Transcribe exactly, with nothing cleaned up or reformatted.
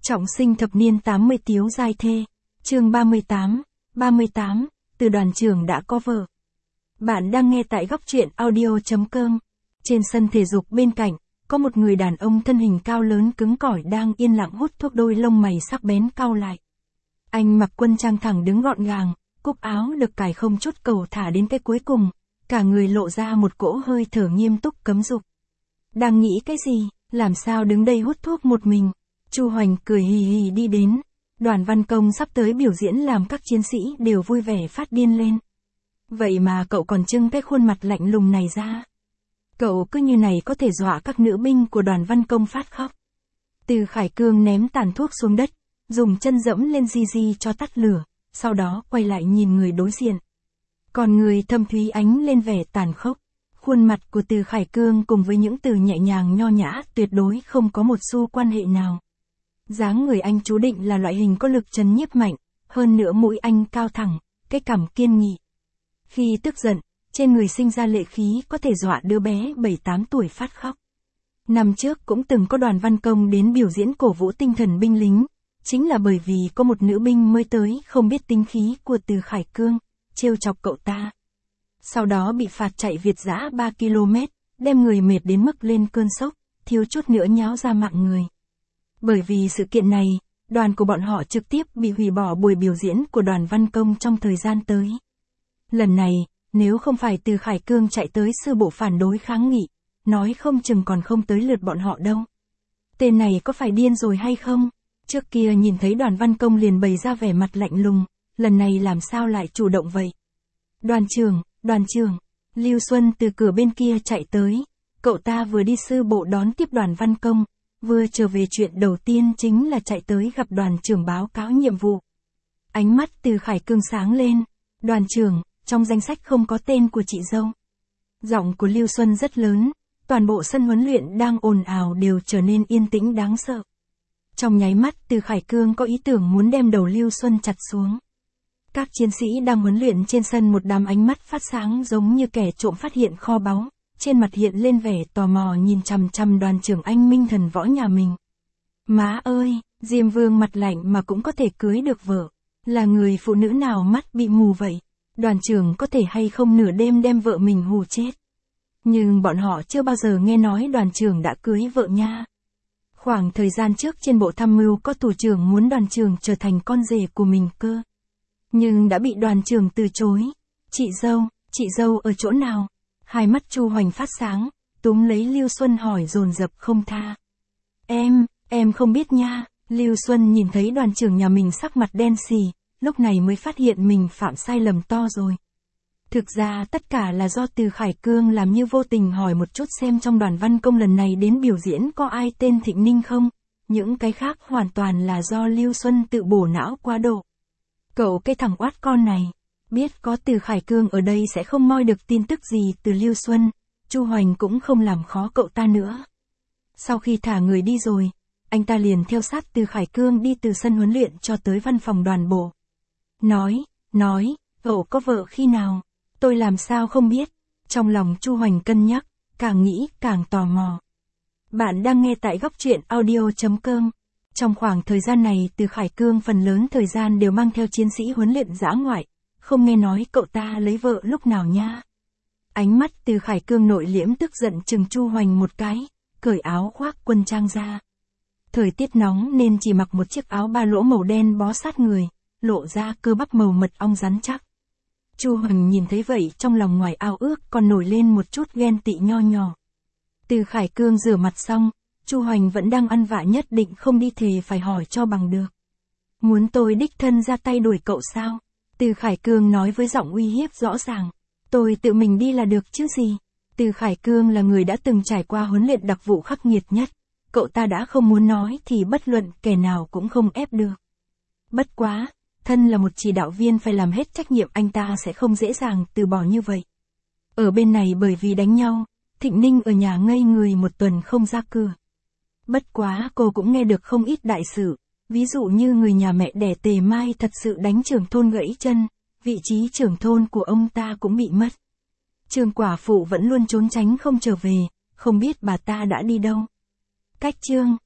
Trọng sinh thập niên tám mươi Tiếu giai thê. Chương ba mươi tám, ba mươi tám, từ đoàn trưởng đã có vợ. Bạn đang nghe tại góc truyện audio chấm com. Trên sân thể dục bên cạnh, có một người đàn ông thân hình cao lớn cứng cỏi đang yên lặng hút thuốc, đôi lông mày sắc bén cau lại. Anh mặc quân trang thẳng đứng gọn gàng, cúc áo được cài không chút cầu thả đến cái cuối cùng, cả người lộ ra một cỗ hơi thở nghiêm túc cấm dục. Đang nghĩ cái gì, làm sao đứng đây hút thuốc một mình? Chu Hoành cười hì hì đi đến. Đoàn văn công sắp tới biểu diễn làm các chiến sĩ đều vui vẻ phát điên lên. Vậy mà cậu còn trưng cái khuôn mặt lạnh lùng này ra. Cậu cứ như này có thể dọa các nữ binh của đoàn văn công phát khóc. Từ Khải Cương ném tàn thuốc xuống đất, dùng chân dẫm lên di di cho tắt lửa, sau đó quay lại nhìn người đối diện. Còn người thâm thúy ánh lên vẻ tàn khốc. Khuôn mặt của Từ Khải Cương cùng với những từ nhẹ nhàng nho nhã tuyệt đối không có một xu quan hệ nào. Dáng người anh chú định là loại hình có lực trấn nhiếp mạnh, hơn nữa mũi anh cao thẳng, cái cằm kiên nghị. Khi tức giận, trên người sinh ra lệ khí có thể dọa đứa bé bảy tám tuổi phát khóc. Năm trước cũng từng có đoàn văn công đến biểu diễn cổ vũ tinh thần binh lính, chính là bởi vì có một nữ binh mới tới không biết tính khí của Từ Khải Cương, trêu chọc cậu ta. Sau đó bị phạt chạy việt dã ba ki lô mét, đem người mệt đến mức lên cơn sốc, thiếu chút nữa nháo ra mạng người. Bởi vì sự kiện này, đoàn của bọn họ trực tiếp bị hủy bỏ buổi biểu diễn của đoàn văn công trong thời gian tới. Lần này, nếu không phải Từ Khải Cương chạy tới sư bộ phản đối kháng nghị, nói không chừng còn không tới lượt bọn họ đâu. Tên này có phải điên rồi hay không? Trước kia nhìn thấy đoàn văn công liền bày ra vẻ mặt lạnh lùng, lần này làm sao lại chủ động vậy? Đoàn trưởng, đoàn trưởng, Lưu Xuân từ cửa bên kia chạy tới, cậu ta vừa đi sư bộ đón tiếp đoàn văn công, vừa trở về chuyện đầu tiên chính là chạy tới gặp đoàn trưởng báo cáo nhiệm vụ. Ánh mắt Từ Khải Cương sáng lên, đoàn trưởng, trong danh sách không có tên của chị dâu. Giọng của Lưu Xuân rất lớn, toàn bộ sân huấn luyện đang ồn ào đều trở nên yên tĩnh đáng sợ. Trong nháy mắt Từ Khải Cương có ý tưởng muốn đem đầu Lưu Xuân chặt xuống. Các chiến sĩ đang huấn luyện trên sân một đám ánh mắt phát sáng giống như kẻ trộm phát hiện kho báu, trên mặt hiện lên vẻ tò mò nhìn chằm chằm đoàn trưởng anh minh thần võ nhà mình. Má ơi, Diêm Vương mặt lạnh mà cũng có thể cưới được vợ, là người phụ nữ nào mắt bị mù vậy? Đoàn trưởng có thể hay không nửa đêm đem vợ mình hù chết? Nhưng bọn họ chưa bao giờ nghe nói đoàn trưởng đã cưới vợ nha. Khoảng thời gian trước trên bộ tham mưu có thủ trưởng muốn đoàn trưởng trở thành con rể của mình cơ. Nhưng đã bị đoàn trưởng từ chối. Chị dâu, chị dâu ở chỗ nào? Hai mắt Chu Hoành phát sáng, túm lấy Lưu Xuân hỏi dồn dập không tha. Em, em không biết nha. Lưu Xuân nhìn thấy đoàn trưởng nhà mình sắc mặt đen xì, lúc này mới phát hiện mình phạm sai lầm to rồi. Thực ra tất cả là do Từ Khải Cương làm như vô tình hỏi một chút xem trong đoàn văn công lần này đến biểu diễn có ai tên Thịnh Ninh không. Những cái khác hoàn toàn là do Lưu Xuân tự bổ não quá độ. Cậu cái thằng oát con này, biết có Từ Khải Cương ở đây sẽ không moi được tin tức gì từ Lưu Xuân, Chu Hoành cũng không làm khó cậu ta nữa. Sau khi thả người đi rồi, anh ta liền theo sát Từ Khải Cương đi từ sân huấn luyện cho tới văn phòng đoàn bộ. Nói, nói, cậu có vợ khi nào? Tôi làm sao không biết? Trong lòng Chu Hoành cân nhắc, càng nghĩ càng tò mò. Bạn đang nghe tại góc truyện audio chấm com. Trong khoảng thời gian này Từ Khải Cương phần lớn thời gian đều mang theo chiến sĩ huấn luyện dã ngoại, không nghe nói cậu ta lấy vợ lúc nào nha. Ánh mắt Từ Khải Cương nội liễm tức giận chừng Chu Hoành một cái, cởi áo khoác quân trang ra. Thời tiết nóng nên chỉ mặc một chiếc áo ba lỗ màu đen bó sát người, lộ ra cơ bắp màu mật ong rắn chắc. Chu Hoành nhìn thấy vậy trong lòng ngoài ao ước còn nổi lên một chút ghen tị nho nhỏ. Từ Khải Cương rửa mặt xong, Chu Hoành vẫn đang ăn vạ nhất định không đi thề phải hỏi cho bằng được. Muốn tôi đích thân ra tay đuổi cậu sao? Từ Khải Cương nói với giọng uy hiếp rõ ràng. Tôi tự mình đi là được chứ gì? Từ Khải Cương là người đã từng trải qua huấn luyện đặc vụ khắc nghiệt nhất. Cậu ta đã không muốn nói thì bất luận kẻ nào cũng không ép được. Bất quá, thân là một chỉ đạo viên phải làm hết trách nhiệm, anh ta sẽ không dễ dàng từ bỏ như vậy. Ở bên này bởi vì đánh nhau, Thịnh Ninh ở nhà ngây người một tuần không ra cửa. Bất quá cô cũng nghe được không ít đại sự, ví dụ như người nhà mẹ đẻ Tề Mai thật sự đánh trưởng thôn gãy chân, vị trí trưởng thôn của ông ta cũng bị mất. Trương quả phụ vẫn luôn trốn tránh không trở về, không biết bà ta đã đi đâu. Cách Trương,